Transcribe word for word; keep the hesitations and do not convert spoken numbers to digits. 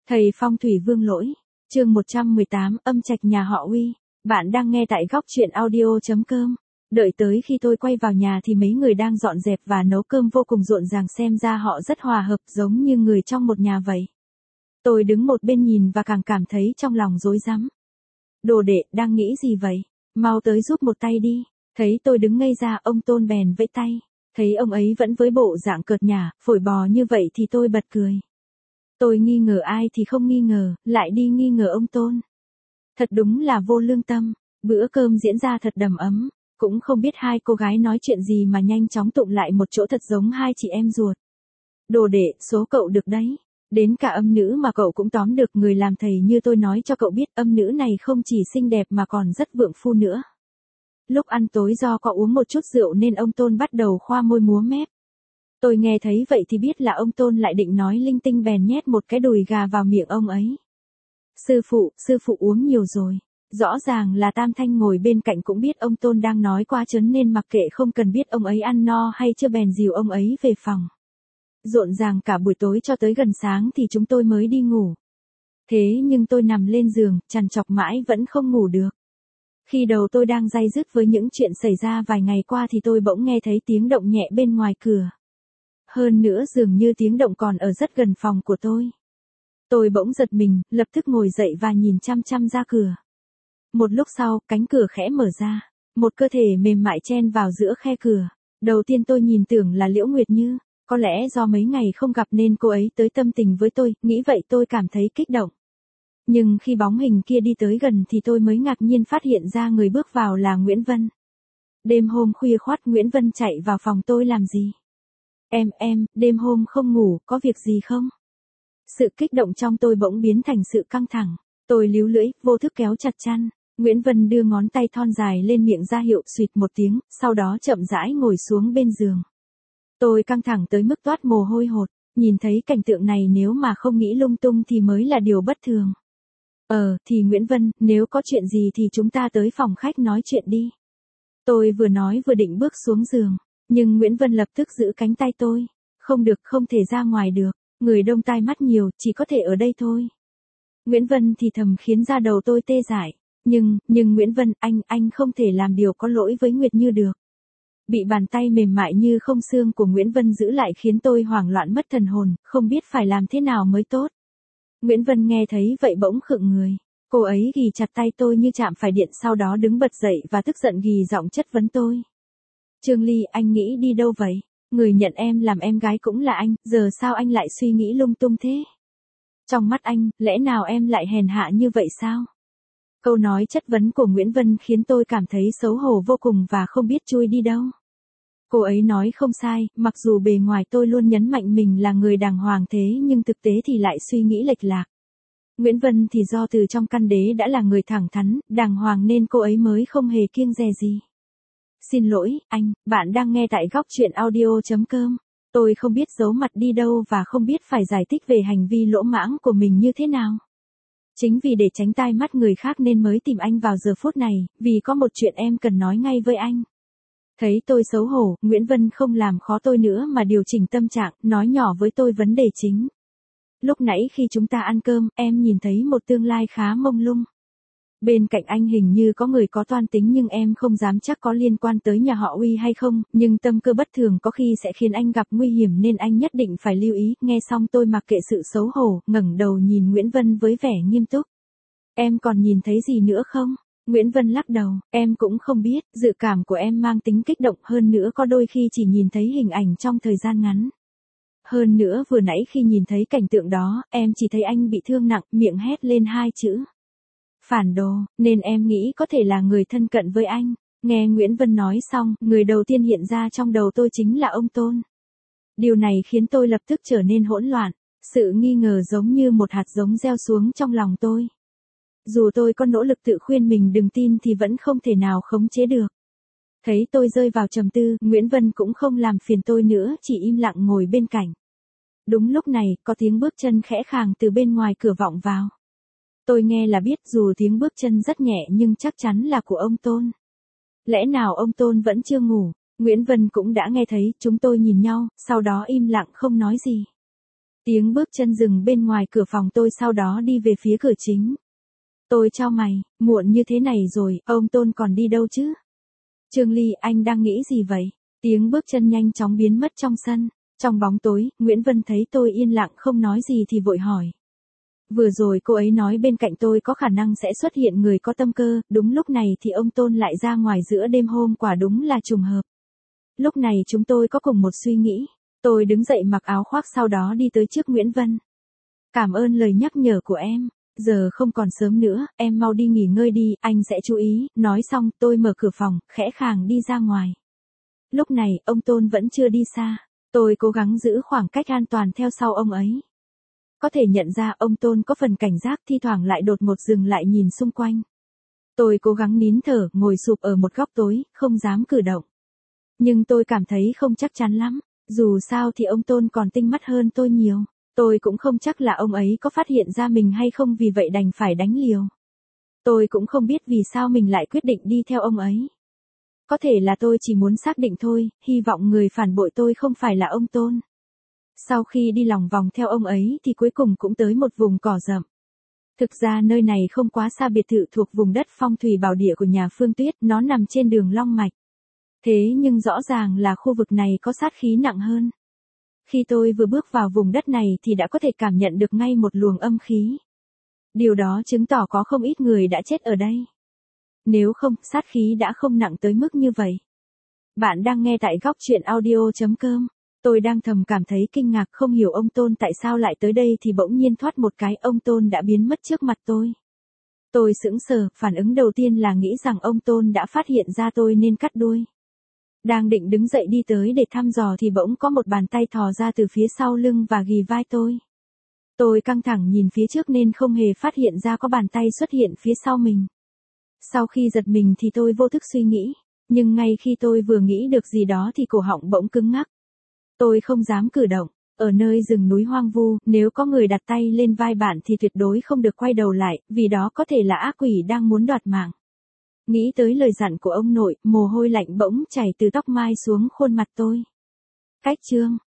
Thầy phong thủy Vương Lỗi, chương một trăm mười tám, âm trạch nhà họ Uy. Bạn đang nghe tại góc truyện audio chấm com. Đợi tới khi tôi quay vào nhà thì mấy người đang dọn dẹp và nấu cơm vô cùng rộn ràng, xem ra họ rất hòa hợp, giống như người trong một nhà vậy. Tôi đứng một bên nhìn và càng cảm thấy trong lòng rối rắm. Đồ đệ, đang nghĩ gì vậy? Mau tới giúp một tay đi. Thấy tôi đứng ngây ra, ông Tôn bèn vẫy tay. Thấy ông ấy vẫn với bộ dạng cợt nhả, phổi bò như vậy thì tôi bật cười. Tôi nghi ngờ ai thì không nghi ngờ, lại đi nghi ngờ ông Tôn. Thật đúng là vô lương tâm. Bữa cơm diễn ra thật đầm ấm. Cũng không biết hai cô gái nói chuyện gì mà nhanh chóng tụng lại một chỗ, thật giống hai chị em ruột. Đồ đệ, số cậu được đấy. Đến cả âm nữ mà cậu cũng tóm được. Người làm thầy như tôi nói cho cậu biết, âm nữ này không chỉ xinh đẹp mà còn rất vượng phu nữa. Lúc ăn tối do có uống một chút rượu nên ông Tôn bắt đầu khoa môi múa mép. Tôi nghe thấy vậy thì biết là ông Tôn lại định nói linh tinh, bèn nhét một cái đùi gà vào miệng ông ấy. Sư phụ, sư phụ uống nhiều rồi. Rõ ràng là Tam Thanh ngồi bên cạnh cũng biết ông Tôn đang nói quá trớn nên mặc kệ, không cần biết ông ấy ăn no hay chưa bèn dìu ông ấy về phòng. Rộn ràng cả buổi tối cho tới gần sáng thì chúng tôi mới đi ngủ. Thế nhưng tôi nằm lên giường, trằn trọc mãi vẫn không ngủ được. Khi đầu tôi đang day dứt với những chuyện xảy ra vài ngày qua thì tôi bỗng nghe thấy tiếng động nhẹ bên ngoài cửa. Hơn nữa dường như tiếng động còn ở rất gần phòng của tôi. Tôi bỗng giật mình, lập tức ngồi dậy và nhìn chăm chăm ra cửa. Một lúc sau, cánh cửa khẽ mở ra. Một cơ thể mềm mại chen vào giữa khe cửa. Đầu tiên tôi nhìn tưởng là Liễu Nguyệt Như. Có lẽ do mấy ngày không gặp nên cô ấy tới tâm tình với tôi, nghĩ vậy tôi cảm thấy kích động. Nhưng khi bóng hình kia đi tới gần thì tôi mới ngạc nhiên phát hiện ra người bước vào là Nguyễn Vân. Đêm hôm khuya khoắt Nguyễn Vân chạy vào phòng tôi làm gì? Em, em, đêm hôm không ngủ, có việc gì không? Sự kích động trong tôi bỗng biến thành sự căng thẳng. Tôi líu lưỡi, vô thức kéo chặt chăn. Nguyễn Vân đưa ngón tay thon dài lên miệng ra hiệu xuyệt một tiếng, sau đó chậm rãi ngồi xuống bên giường. Tôi căng thẳng tới mức toát mồ hôi hột, nhìn thấy cảnh tượng này nếu mà không nghĩ lung tung thì mới là điều bất thường. Ờ, thì Nguyễn Vân, nếu có chuyện gì thì chúng ta tới phòng khách nói chuyện đi. Tôi vừa nói vừa định bước xuống giường, nhưng Nguyễn Vân lập tức giữ cánh tay tôi. Không được, không thể ra ngoài được, người đông tai mắt nhiều, chỉ có thể ở đây thôi. Nguyễn Vân thì thầm khiến da đầu tôi tê dại. Nhưng, nhưng Nguyễn Vân, anh, anh không thể làm điều có lỗi với Nguyệt Như được. Bị bàn tay mềm mại như không xương của Nguyễn Vân giữ lại khiến tôi hoảng loạn mất thần hồn, không biết phải làm thế nào mới tốt. Nguyễn Vân nghe thấy vậy bỗng khựng người. Cô ấy ghì chặt tay tôi như chạm phải điện, sau đó đứng bật dậy và tức giận ghì giọng chất vấn tôi. Trương Ly, anh nghĩ đi đâu vậy? Người nhận em làm em gái cũng là anh, giờ sao anh lại suy nghĩ lung tung thế? Trong mắt anh, lẽ nào em lại hèn hạ như vậy sao? Câu nói chất vấn của Nguyễn Vân khiến tôi cảm thấy xấu hổ vô cùng và không biết chui đi đâu. Cô ấy nói không sai, mặc dù bề ngoài tôi luôn nhấn mạnh mình là người đàng hoàng thế nhưng thực tế thì lại suy nghĩ lệch lạc. Nguyễn Vân thì do từ trong căn đế đã là người thẳng thắn, đàng hoàng nên cô ấy mới không hề kiêng dè gì. Xin lỗi, anh, bạn đang nghe tại góc truyện audio chấm com. Tôi không biết giấu mặt đi đâu và không biết phải giải thích về hành vi lỗ mãng của mình như thế nào. Chính vì để tránh tai mắt người khác nên mới tìm anh vào giờ phút này, vì có một chuyện em cần nói ngay với anh. Thấy tôi xấu hổ, Nguyễn Vân không làm khó tôi nữa mà điều chỉnh tâm trạng, nói nhỏ với tôi vấn đề chính. Lúc nãy khi chúng ta ăn cơm, em nhìn thấy một tương lai khá mông lung. Bên cạnh anh hình như có người có toan tính nhưng em không dám chắc có liên quan tới nhà họ Uy hay không, nhưng tâm cơ bất thường có khi sẽ khiến anh gặp nguy hiểm nên anh nhất định phải lưu ý. Nghe xong tôi mặc kệ sự xấu hổ, ngẩng đầu nhìn Nguyễn Vân với vẻ nghiêm túc. Em còn nhìn thấy gì nữa không? Nguyễn Vân lắc đầu, em cũng không biết, dự cảm của em mang tính kích động, hơn nữa có đôi khi chỉ nhìn thấy hình ảnh trong thời gian ngắn. Hơn nữa vừa nãy khi nhìn thấy cảnh tượng đó, em chỉ thấy anh bị thương nặng, miệng hét lên hai chữ. Phản đồ, nên em nghĩ có thể là người thân cận với anh. Nghe Nguyễn Vân nói xong, người đầu tiên hiện ra trong đầu tôi chính là ông Tôn. Điều này khiến tôi lập tức trở nên hỗn loạn. Sự nghi ngờ giống như một hạt giống gieo xuống trong lòng tôi. Dù tôi có nỗ lực tự khuyên mình đừng tin thì vẫn không thể nào khống chế được. Thấy tôi rơi vào trầm tư, Nguyễn Vân cũng không làm phiền tôi nữa, chỉ im lặng ngồi bên cạnh. Đúng lúc này, có tiếng bước chân khẽ khàng từ bên ngoài cửa vọng vào. Tôi nghe là biết dù tiếng bước chân rất nhẹ nhưng chắc chắn là của ông Tôn. Lẽ nào ông Tôn vẫn chưa ngủ? Nguyễn Vân cũng đã nghe thấy, chúng tôi nhìn nhau, sau đó im lặng không nói gì. Tiếng bước chân dừng bên ngoài cửa phòng tôi, sau đó đi về phía cửa chính. Tôi chau mày, muộn như thế này rồi, ông Tôn còn đi đâu chứ? Trương Ly, anh đang nghĩ gì vậy? Tiếng bước chân nhanh chóng biến mất trong sân. Trong bóng tối, Nguyễn Vân thấy tôi yên lặng không nói gì thì vội hỏi. Vừa rồi cô ấy nói bên cạnh tôi có khả năng sẽ xuất hiện người có tâm cơ, đúng lúc này thì ông Tôn lại ra ngoài giữa đêm hôm, quả đúng là trùng hợp. Lúc này chúng tôi có cùng một suy nghĩ. Tôi đứng dậy mặc áo khoác, sau đó đi tới trước Nguyễn Vân. Cảm ơn lời nhắc nhở của em. Giờ không còn sớm nữa, em mau đi nghỉ ngơi đi, anh sẽ chú ý. Nói xong, tôi mở cửa phòng, khẽ khàng đi ra ngoài. Lúc này, ông Tôn vẫn chưa đi xa. Tôi cố gắng giữ khoảng cách an toàn theo sau ông ấy. Có thể nhận ra ông Tôn có phần cảnh giác, thi thoảng lại đột ngột dừng lại nhìn xung quanh. Tôi cố gắng nín thở, ngồi sụp ở một góc tối, không dám cử động. Nhưng tôi cảm thấy không chắc chắn lắm. Dù sao thì ông Tôn còn tinh mắt hơn tôi nhiều. Tôi cũng không chắc là ông ấy có phát hiện ra mình hay không, vì vậy đành phải đánh liều. Tôi cũng không biết vì sao mình lại quyết định đi theo ông ấy. Có thể là tôi chỉ muốn xác định thôi, hy vọng người phản bội tôi không phải là ông Tôn. Sau khi đi lòng vòng theo ông ấy thì cuối cùng cũng tới một vùng cỏ rậm. Thực ra nơi này không quá xa biệt thự thuộc vùng đất phong thủy bảo địa của nhà Phương Tuyết, nó nằm trên đường Long Mạch. Thế nhưng rõ ràng là khu vực này có sát khí nặng hơn. Khi tôi vừa bước vào vùng đất này thì đã có thể cảm nhận được ngay một luồng âm khí. Điều đó chứng tỏ có không ít người đã chết ở đây. Nếu không, sát khí đã không nặng tới mức như vậy. Bạn đang nghe tại góc truyện audio chấm com. Tôi đang thầm cảm thấy kinh ngạc, không hiểu ông Tôn tại sao lại tới đây thì bỗng nhiên thoát một cái ông Tôn đã biến mất trước mặt tôi. Tôi sững sờ, phản ứng đầu tiên là nghĩ rằng ông Tôn đã phát hiện ra tôi nên cắt đuôi. Đang định đứng dậy đi tới để thăm dò thì bỗng có một bàn tay thò ra từ phía sau lưng và ghì vai tôi. Tôi căng thẳng nhìn phía trước nên không hề phát hiện ra có bàn tay xuất hiện phía sau mình. Sau khi giật mình thì tôi vô thức suy nghĩ, nhưng ngay khi tôi vừa nghĩ được gì đó thì cổ họng bỗng cứng ngắc. Tôi không dám cử động. Ở nơi rừng núi hoang vu, nếu có người đặt tay lên vai bạn thì tuyệt đối không được quay đầu lại, vì đó có thể là ác quỷ đang muốn đoạt mạng. Nghĩ tới lời dặn của ông nội, mồ hôi lạnh bỗng chảy từ tóc mai xuống khuôn mặt tôi. Cách chương